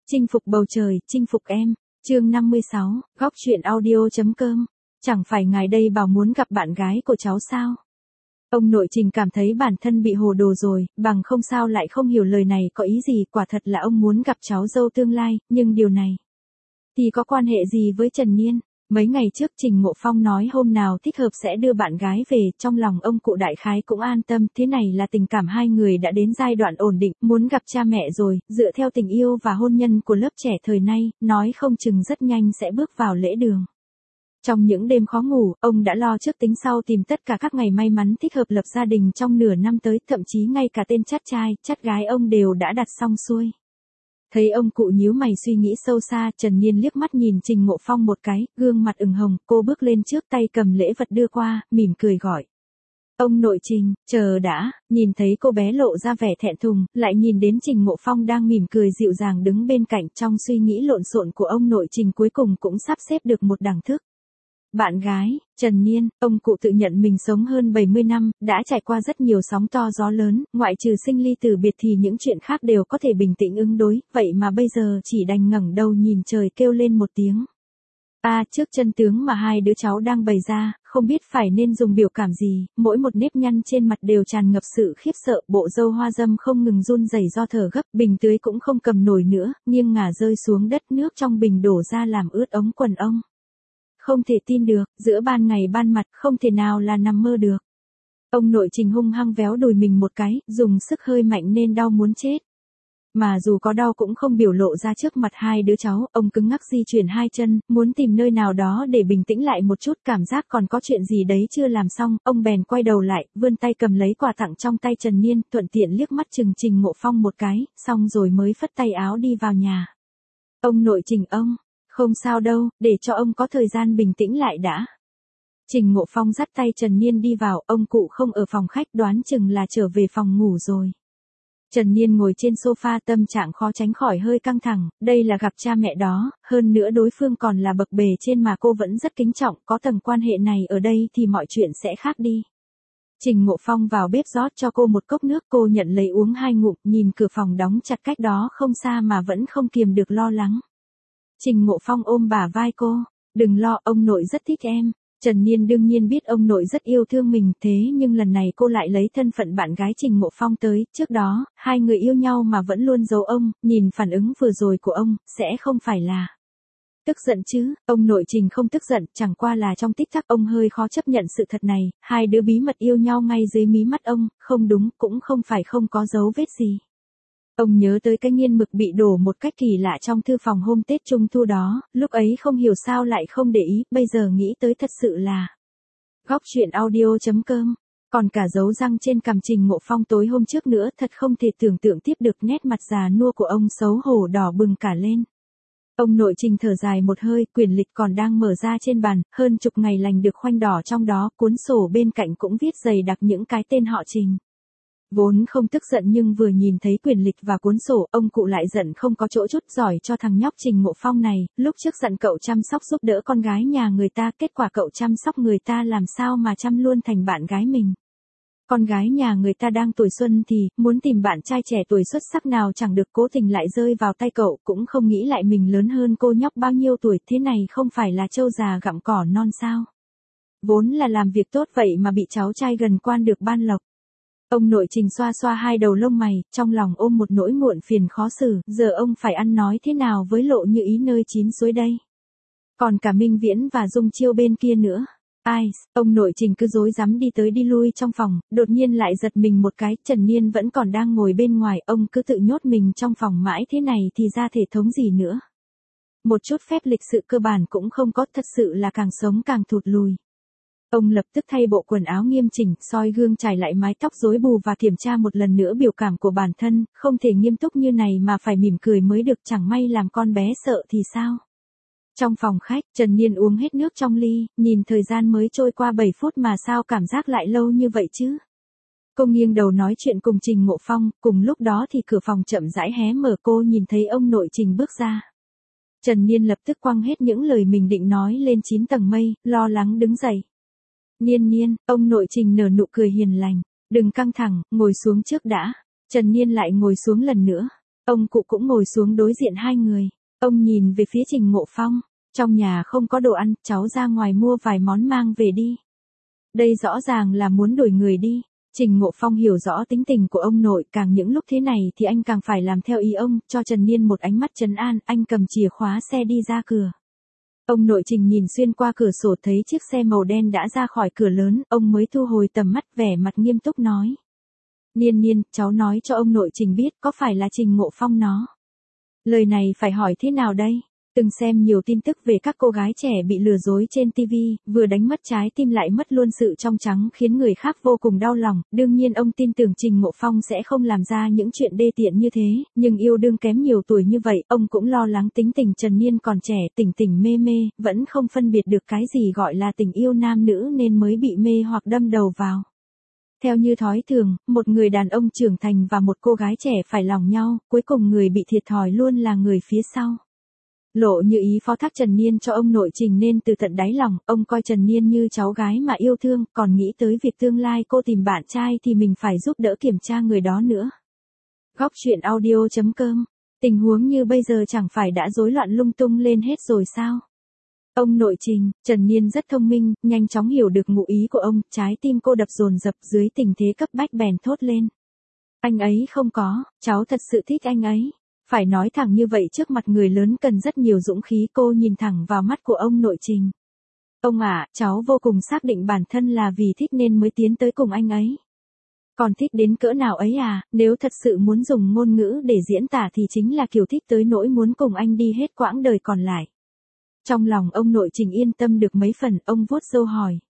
Chinh phục bầu trời, chinh phục em. Chương 56, góc chuyện audio.com. Chẳng phải ngài đây bảo muốn gặp bạn gái của cháu sao? Ông nội Trình cảm thấy bản thân bị hồ đồ rồi, bằng không sao lại không hiểu lời này có ý gì, quả thật là ông muốn gặp cháu dâu tương lai, nhưng điều này thì có quan hệ gì với Trần Niên? Mấy ngày trước Trình Ngộ Phong nói hôm nào thích hợp sẽ đưa bạn gái về, trong lòng ông cụ đại khái cũng an tâm, thế này là tình cảm hai người đã đến giai đoạn ổn định, muốn gặp cha mẹ rồi, dựa theo tình yêu và hôn nhân của lớp trẻ thời nay, nói không chừng rất nhanh sẽ bước vào lễ đường. Trong những đêm khó ngủ, ông đã lo trước tính sau tìm tất cả các ngày may mắn thích hợp lập gia đình trong nửa năm tới, thậm chí ngay cả tên chắt trai, chắt gái ông đều đã đặt xong xuôi. Thấy ông cụ nhíu mày suy nghĩ sâu xa, Trần Niên liếc mắt nhìn Trình Ngộ Phong một cái, gương mặt ửng hồng, cô bước lên trước tay cầm lễ vật đưa qua, mỉm cười gọi. Ông nội Trình, chờ đã, nhìn thấy cô bé lộ ra vẻ thẹn thùng, lại nhìn đến Trình Ngộ Phong đang mỉm cười dịu dàng đứng bên cạnh, trong suy nghĩ lộn xộn của ông nội Trình cuối cùng cũng sắp xếp được một đẳng thức. Bạn gái, Trần Niên, ông cụ tự nhận mình sống hơn 70 năm, đã trải qua rất nhiều sóng to gió lớn, ngoại trừ sinh ly tử biệt thì những chuyện khác đều có thể bình tĩnh ứng đối, vậy mà bây giờ chỉ đành ngẩng đầu nhìn trời kêu lên một tiếng. Trước chân tướng mà hai đứa cháu đang bày ra, không biết phải nên dùng biểu cảm gì, mỗi một nếp nhăn trên mặt đều tràn ngập sự khiếp sợ, bộ râu hoa râm không ngừng run rẩy do thở gấp, bình tưới cũng không cầm nổi nữa, nghiêng ngả rơi xuống đất, nước trong bình đổ ra làm ướt ống quần ông. Không thể tin được, giữa ban ngày ban mặt, không thể nào là nằm mơ được. Ông nội Trình hung hăng véo đùi mình một cái, dùng sức hơi mạnh nên đau muốn chết. Mà dù có đau cũng không biểu lộ ra trước mặt hai đứa cháu, ông cứng ngắc di chuyển hai chân, muốn tìm nơi nào đó để bình tĩnh lại một chút, cảm giác còn có chuyện gì đấy chưa làm xong, ông bèn quay đầu lại, vươn tay cầm lấy quà tặng trong tay Trần Niên, thuận tiện liếc mắt chừng Trình Ngộ Phong một cái, xong rồi mới phất tay áo đi vào nhà. Ông nội Trình ông, không sao đâu, để cho ông có thời gian bình tĩnh lại đã. Trình Ngộ Phong dắt tay Trần Niên đi vào, ông cụ không ở phòng khách, đoán chừng là trở về phòng ngủ rồi. Trần Niên ngồi trên sofa, tâm trạng khó tránh khỏi hơi căng thẳng, đây là gặp cha mẹ đó, hơn nữa đối phương còn là bậc bề trên mà cô vẫn rất kính trọng, có tầng quan hệ này ở đây thì mọi chuyện sẽ khác đi. Trình Ngộ Phong vào bếp rót cho cô một cốc nước, cô nhận lấy uống hai ngụm, nhìn cửa phòng đóng chặt cách đó không xa mà vẫn không kiềm được lo lắng. Trình Ngộ Phong ôm bả vai cô, đừng lo, ông nội rất thích em. Trần Niên đương nhiên biết ông nội rất yêu thương mình, thế nhưng lần này cô lại lấy thân phận bạn gái Trình Ngộ Phong tới, trước đó, hai người yêu nhau mà vẫn luôn giấu ông, nhìn phản ứng vừa rồi của ông, sẽ không phải là tức giận chứ? Ông nội Trình không tức giận, chẳng qua là trong tích tắc ông hơi khó chấp nhận sự thật này, hai đứa bí mật yêu nhau ngay dưới mí mắt ông, không đúng, cũng không phải không có dấu vết gì. Ông nhớ tới cái nghiên mực bị đổ một cách kỳ lạ trong thư phòng hôm Tết Trung Thu đó, lúc ấy không hiểu sao lại không để ý, bây giờ nghĩ tới thật sự là góc chuyện audio.com. Còn cả dấu răng trên cằm Trình Ngộ Phong tối hôm trước nữa, thật không thể tưởng tượng tiếp được, nét mặt già nua của ông xấu hổ đỏ bừng cả lên. Ông nội Trình thở dài một hơi, quyển lịch còn đang mở ra trên bàn, hơn chục ngày lành được khoanh đỏ trong đó, cuốn sổ bên cạnh cũng viết dày đặc những cái tên họ Trình. Vốn không tức giận nhưng vừa nhìn thấy quyển lịch và cuốn sổ, ông cụ lại giận không có chỗ chút giỏi cho thằng nhóc Trình Ngộ Phong này, lúc trước giận cậu chăm sóc giúp đỡ con gái nhà người ta, kết quả cậu chăm sóc người ta làm sao mà chăm luôn thành bạn gái mình. Con gái nhà người ta đang tuổi xuân thì, muốn tìm bạn trai trẻ tuổi xuất sắc nào chẳng được, cố tình lại rơi vào tay cậu, cũng không nghĩ lại mình lớn hơn cô nhóc bao nhiêu tuổi, thế này không phải là trâu già gặm cỏ non sao. Vốn là làm việc tốt vậy mà bị cháu trai gần quan được ban lộc. Ông nội Trình xoa xoa hai đầu lông mày, trong lòng ôm một nỗi muộn phiền khó xử, giờ ông phải ăn nói thế nào với Lộ Như Ý nơi chín suối đây. Còn cả Minh Viễn và Dung Chiêu bên kia nữa. Ông nội Trình cứ rối rắm đi tới đi lui trong phòng, đột nhiên lại giật mình một cái, Trần Niên vẫn còn đang ngồi bên ngoài, ông cứ tự nhốt mình trong phòng mãi thế này thì ra thể thống gì nữa. Một chút phép lịch sự cơ bản cũng không có, thật sự là càng sống càng thụt lùi. Ông lập tức thay bộ quần áo nghiêm chỉnh, soi gương chải lại mái tóc rối bù và kiểm tra một lần nữa biểu cảm của bản thân, không thể nghiêm túc như này mà phải mỉm cười mới được, chẳng may làm con bé sợ thì sao. Trong phòng khách, Trần Niên uống hết nước trong ly, nhìn thời gian mới trôi qua 7 phút mà sao cảm giác lại lâu như vậy chứ. Cô nghiêng đầu nói chuyện cùng Trình Ngộ Phong, cùng lúc đó thì cửa phòng chậm rãi hé mở, cô nhìn thấy ông nội Trình bước ra. Trần Niên lập tức quăng hết những lời mình định nói lên 9 tầng mây, lo lắng đứng dậy. Niên, ông nội Trình nở nụ cười hiền lành, đừng căng thẳng, ngồi xuống trước đã. Trần Niên lại ngồi xuống lần nữa. Ông cụ cũng ngồi xuống đối diện hai người. Ông nhìn về phía Trình Ngộ Phong. Trong nhà không có đồ ăn, cháu ra ngoài mua vài món mang về đi. Đây rõ ràng là muốn đuổi người đi. Trình Ngộ Phong hiểu rõ tính tình của ông nội, càng những lúc thế này thì anh càng phải làm theo ý ông, cho Trần Niên một ánh mắt trấn an, anh cầm chìa khóa xe đi ra cửa. Ông nội Trình nhìn xuyên qua cửa sổ thấy chiếc xe màu đen đã ra khỏi cửa lớn, ông mới thu hồi tầm mắt vẻ mặt nghiêm túc nói. Niên Niên, cháu nói cho ông nội Trình biết có phải là Trình Ngộ Phong nó. Lời này phải hỏi thế nào đây? Từng xem nhiều tin tức về các cô gái trẻ bị lừa dối trên TV, vừa đánh mất trái tim lại mất luôn sự trong trắng khiến người khác vô cùng đau lòng. Đương nhiên ông tin tưởng Trình Ngộ Phong sẽ không làm ra những chuyện đê tiện như thế, nhưng yêu đương kém nhiều tuổi như vậy, ông cũng lo lắng tính tình Trần Niên còn trẻ, tỉnh tỉnh mê mê, vẫn không phân biệt được cái gì gọi là tình yêu nam nữ nên mới bị mê hoặc đâm đầu vào. Theo như thói thường, một người đàn ông trưởng thành và một cô gái trẻ phải lòng nhau, cuối cùng người bị thiệt thòi luôn là người phía sau. Lộ Như Ý phó thác Trần Niên cho ông nội Trình nên từ tận đáy lòng, ông coi Trần Niên như cháu gái mà yêu thương, còn nghĩ tới việc tương lai cô tìm bạn trai thì mình phải giúp đỡ kiểm tra người đó nữa. Góc truyện audio.com. Tình huống như bây giờ chẳng phải đã rối loạn lung tung lên hết rồi sao? Ông nội Trình, Trần Niên rất thông minh, nhanh chóng hiểu được ngụ ý của ông, trái tim cô đập dồn dập dưới tình thế cấp bách bèn thốt lên. Anh ấy không có, cháu thật sự thích anh ấy. Phải nói thẳng như vậy trước mặt người lớn cần rất nhiều dũng khí, cô nhìn thẳng vào mắt của ông nội Trình. Ông ạ, cháu vô cùng xác định bản thân là vì thích nên mới tiến tới cùng anh ấy. Còn thích đến cỡ nào ấy à, nếu thật sự muốn dùng ngôn ngữ để diễn tả thì chính là kiểu thích tới nỗi muốn cùng anh đi hết quãng đời còn lại. Trong lòng ông nội Trình yên tâm được mấy phần, ông vuốt râu hỏi.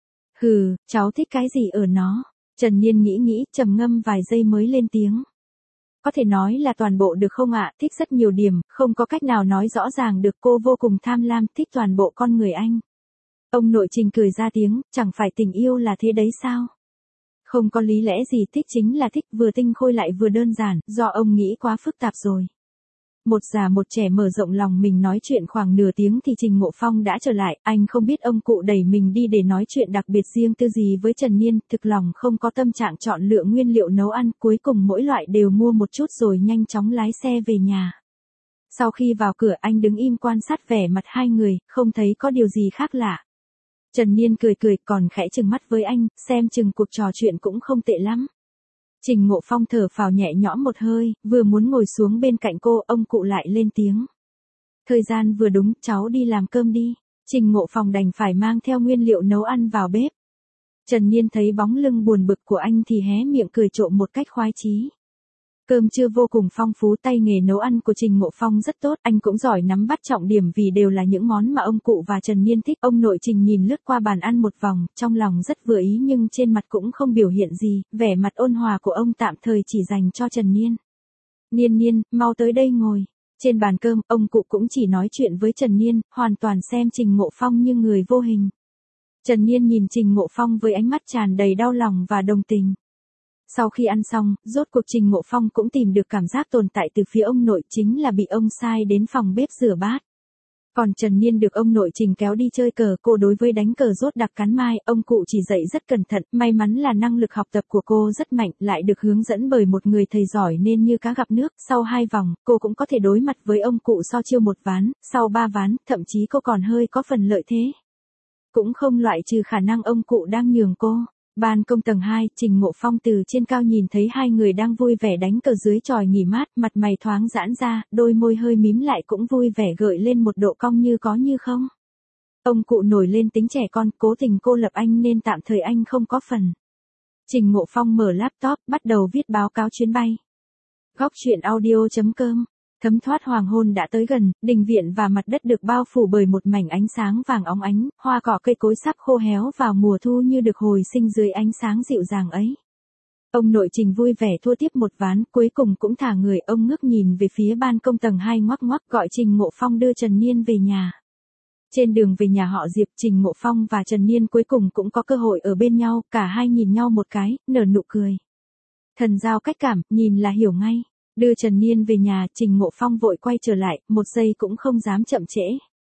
Hừ, cháu thích cái gì ở nó? Trần Niên nghĩ, trầm ngâm vài giây mới lên tiếng. Có thể nói là toàn bộ được không ạ, thích rất nhiều điểm, không có cách nào nói rõ ràng được, cô vô cùng tham lam, thích toàn bộ con người anh. Ông nội Trình cười ra tiếng, chẳng phải tình yêu là thế đấy sao? Không có lý lẽ gì, thích chính là thích, vừa tinh khôi lại vừa đơn giản, do ông nghĩ quá phức tạp rồi. Một già một trẻ mở rộng lòng mình nói chuyện khoảng nửa tiếng thì Trình Ngộ Phong đã trở lại, anh không biết ông cụ đẩy mình đi để nói chuyện đặc biệt riêng tư gì với Trần Niên, thực lòng không có tâm trạng chọn lựa nguyên liệu nấu ăn, cuối cùng mỗi loại đều mua một chút rồi nhanh chóng lái xe về nhà. Sau khi vào cửa anh đứng im quan sát vẻ mặt hai người, không thấy có điều gì khác lạ. Trần Niên cười còn khẽ trừng mắt với anh, xem chừng cuộc trò chuyện cũng không tệ lắm. Trình Ngộ Phong thở phào nhẹ nhõm một hơi, vừa muốn ngồi xuống bên cạnh cô, ông cụ lại lên tiếng. Thời gian vừa đúng, cháu đi làm cơm đi. Trình Ngộ Phong đành phải mang theo nguyên liệu nấu ăn vào bếp. Trần Niên thấy bóng lưng buồn bực của anh thì hé miệng cười trộm một cách khoái chí. Cơm trưa vô cùng phong phú, tay nghề nấu ăn của Trình Ngộ Phong rất tốt, anh cũng giỏi nắm bắt trọng điểm vì đều là những món mà ông cụ và Trần Niên thích. Ông nội Trình nhìn lướt qua bàn ăn một vòng, trong lòng rất vừa ý nhưng trên mặt cũng không biểu hiện gì, vẻ mặt ôn hòa của ông tạm thời chỉ dành cho Trần Niên. Niên Niên, mau tới đây ngồi. Trên bàn cơm, ông cụ cũng chỉ nói chuyện với Trần Niên, hoàn toàn xem Trình Ngộ Phong như người vô hình. Trần Niên nhìn Trình Ngộ Phong với ánh mắt tràn đầy đau lòng và đồng tình. Sau khi ăn xong, rốt cuộc Trình Ngộ Phong cũng tìm được cảm giác tồn tại từ phía ông nội, chính là bị ông sai đến phòng bếp rửa bát. Còn Trần Niên được ông nội Trình kéo đi chơi cờ, cô đối với đánh cờ rốt đặc cắn mai, ông cụ chỉ dạy rất cẩn thận, may mắn là năng lực học tập của cô rất mạnh, lại được hướng dẫn bởi một người thầy giỏi nên như cá gặp nước, sau 2 vòng, cô cũng có thể đối mặt với ông cụ so chiêu 1 ván, sau 3 ván, thậm chí cô còn hơi có phần lợi thế. Cũng không loại trừ khả năng ông cụ đang nhường cô. Ban công tầng 2, Trình Ngộ Phong từ trên cao nhìn thấy hai người đang vui vẻ đánh cờ dưới chòi nghỉ mát, mặt mày thoáng giãn ra, đôi môi hơi mím lại cũng vui vẻ gợi lên một độ cong như có như không. Ông cụ nổi lên tính trẻ con, cố tình cô lập anh nên tạm thời anh không có phần. Trình Ngộ Phong mở laptop, bắt đầu viết báo cáo chuyến bay. Góc truyện audio.com. Thấm thoát hoàng hôn đã tới gần, đình viện và mặt đất được bao phủ bởi một mảnh ánh sáng vàng óng ánh, hoa cỏ cây cối sắp khô héo vào mùa thu như được hồi sinh dưới ánh sáng dịu dàng ấy. Ông nội Trình vui vẻ thua tiếp một ván, cuối cùng cũng thả người, ông ngước nhìn về phía ban công tầng 2 ngoắc ngoắc gọi Trình Ngộ Phong đưa Trần Niên về nhà. Trên đường về nhà họ Diệp, Trình Ngộ Phong và Trần Niên cuối cùng cũng có cơ hội ở bên nhau, cả hai nhìn nhau một cái, nở nụ cười. Thần giao cách cảm, nhìn là hiểu ngay. Đưa Trần Niên về nhà, Trình Ngộ Phong vội quay trở lại, một giây cũng không dám chậm trễ.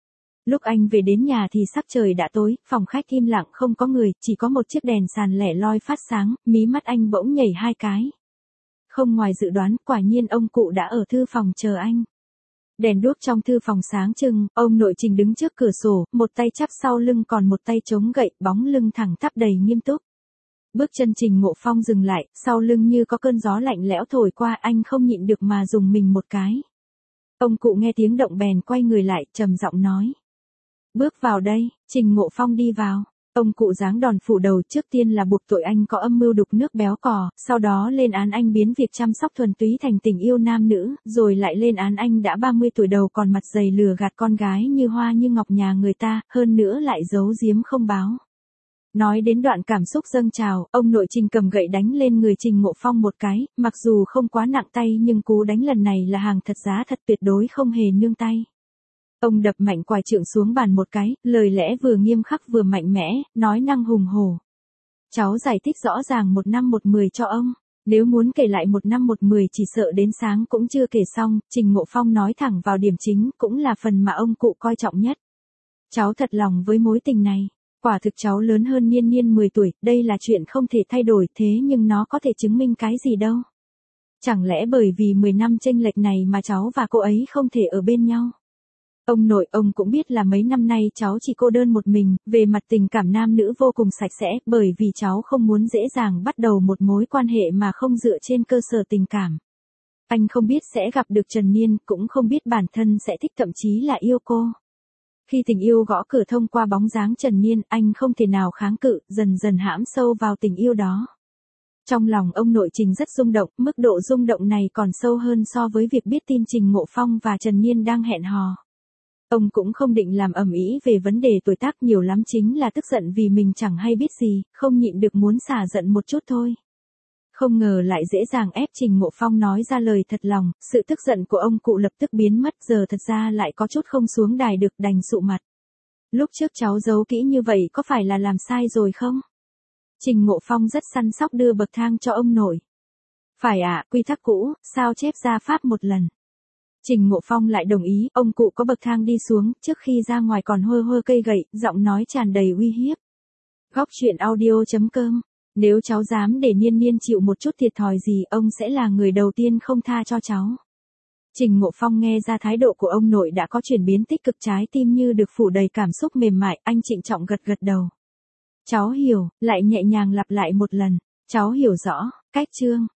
Lúc anh về đến nhà thì sắc trời đã tối, phòng khách im lặng không có người, chỉ có một chiếc đèn sàn lẻ loi phát sáng, mí mắt anh bỗng nhảy 2 cái. Không ngoài dự đoán, quả nhiên ông cụ đã ở thư phòng chờ anh. Đèn đuốc trong thư phòng sáng trưng, ông nội Trình đứng trước cửa sổ, một tay chắp sau lưng còn một tay chống gậy, bóng lưng thẳng tắp đầy nghiêm túc. Bước chân Trình Ngộ Phong dừng lại, sau lưng như có cơn gió lạnh lẽo thổi qua, anh không nhịn được mà dùng mình một cái. Ông cụ nghe tiếng động bèn quay người lại, trầm giọng nói. Bước vào đây. Trình Ngộ Phong đi vào. Ông cụ giáng đòn phủ đầu, trước tiên là buộc tội anh có âm mưu đục nước béo cò, sau đó lên án anh biến việc chăm sóc thuần túy thành tình yêu nam nữ, rồi lại lên án anh đã 30 tuổi đầu còn mặt dày lừa gạt con gái như hoa như ngọc nhà người ta, hơn nữa lại giấu giếm không báo. Nói đến đoạn cảm xúc dâng trào, ông nội Trình cầm gậy đánh lên người Trình Ngộ Phong một cái, mặc dù không quá nặng tay nhưng cú đánh lần này là hàng thật giá thật, tuyệt đối không hề nương tay. Ông đập mạnh quải trượng xuống bàn một cái, lời lẽ vừa nghiêm khắc vừa mạnh mẽ, nói năng hùng hổ. Cháu giải thích rõ ràng 1 năm 1 10 cho ông. Nếu muốn kể lại 1 năm 1 10 chỉ sợ đến sáng cũng chưa kể xong. Trình Ngộ Phong nói thẳng vào điểm chính, cũng là phần mà ông cụ coi trọng nhất. Cháu thật lòng với mối tình này. Quả thực cháu lớn hơn Niên Niên 10 tuổi, đây là chuyện không thể thay đổi, thế nhưng nó có thể chứng minh cái gì đâu. Chẳng lẽ bởi vì 10 năm chênh lệch này mà cháu và cô ấy không thể ở bên nhau? Ông nội, ông cũng biết là mấy năm nay cháu chỉ cô đơn một mình, về mặt tình cảm nam nữ vô cùng sạch sẽ, bởi vì cháu không muốn dễ dàng bắt đầu một mối quan hệ mà không dựa trên cơ sở tình cảm. Anh không biết sẽ gặp được Trần Niên, cũng không biết bản thân sẽ thích, thậm chí là yêu cô. Khi tình yêu gõ cửa thông qua bóng dáng Trần Niên, anh không thể nào kháng cự, dần dần hãm sâu vào tình yêu đó. Trong lòng ông nội Trình rất rung động, mức độ rung động này còn sâu hơn so với việc biết tin Trình Ngộ Phong và Trần Niên đang hẹn hò. Ông cũng không định làm ầm ĩ về vấn đề tuổi tác, nhiều lắm chính là tức giận vì mình chẳng hay biết gì, không nhịn được muốn xả giận một chút thôi. Không ngờ lại dễ dàng ép Trình Ngộ Phong nói ra lời thật lòng, sự tức giận của ông cụ lập tức biến mất, giờ thật ra lại có chút không xuống đài được, đành sụ mặt. Lúc trước cháu giấu kỹ như vậy có phải là làm sai rồi không? Trình Ngộ Phong rất săn sóc đưa bậc thang cho ông nội. Phải ạ, quy tắc cũ, sao chép ra pháp một lần. Trình Ngộ Phong lại đồng ý, ông cụ có bậc thang đi xuống, trước khi ra ngoài còn hơ hơ cây gậy, giọng nói tràn đầy uy hiếp. Góc truyện audio.com. Nếu cháu dám để Niên Niên chịu một chút thiệt thòi gì, ông sẽ là người đầu tiên không tha cho cháu. Trình Ngộ Phong nghe ra thái độ của ông nội đã có chuyển biến tích cực, trái tim như được phủ đầy cảm xúc mềm mại, anh trịnh trọng gật gật đầu. Cháu hiểu, lại nhẹ nhàng lặp lại một lần. Cháu hiểu rõ. Cách chương.